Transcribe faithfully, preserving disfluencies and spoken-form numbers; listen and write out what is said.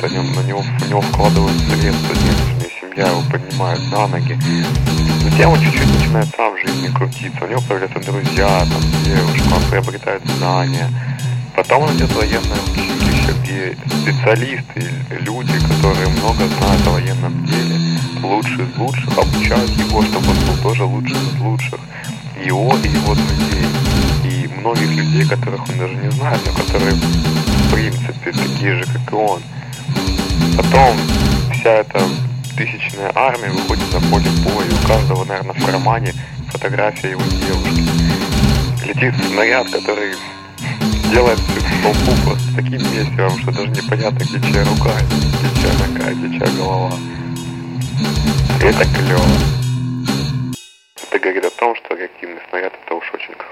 о нем, на него, в него вкладывают средства денежные, семья его поднимает на ноги. Затем он чуть-чуть начинает сам в жизни крутиться, у него появляются друзья, там, девушка, он приобретает знания. Потом он идет в военное училище, где специалисты, люди, которые много знают о военном деле, лучшие из лучших, обучают его, чтобы он был тоже лучшим из лучших. Его и его друзей. И многих людей, которых он даже не знает, но которые, в принципе, такие же, как и он. Потом вся эта тысячная армия выходит на поле боя. У каждого, наверное, в кармане фотография его девушки. Летит снаряд, который делает всю толпу просто таким месивом, что даже непонятно, где чья рука, где чья нога, где чья голова. И это клево. Это говорит о том, что реактивный снаряд — это уж очень круто.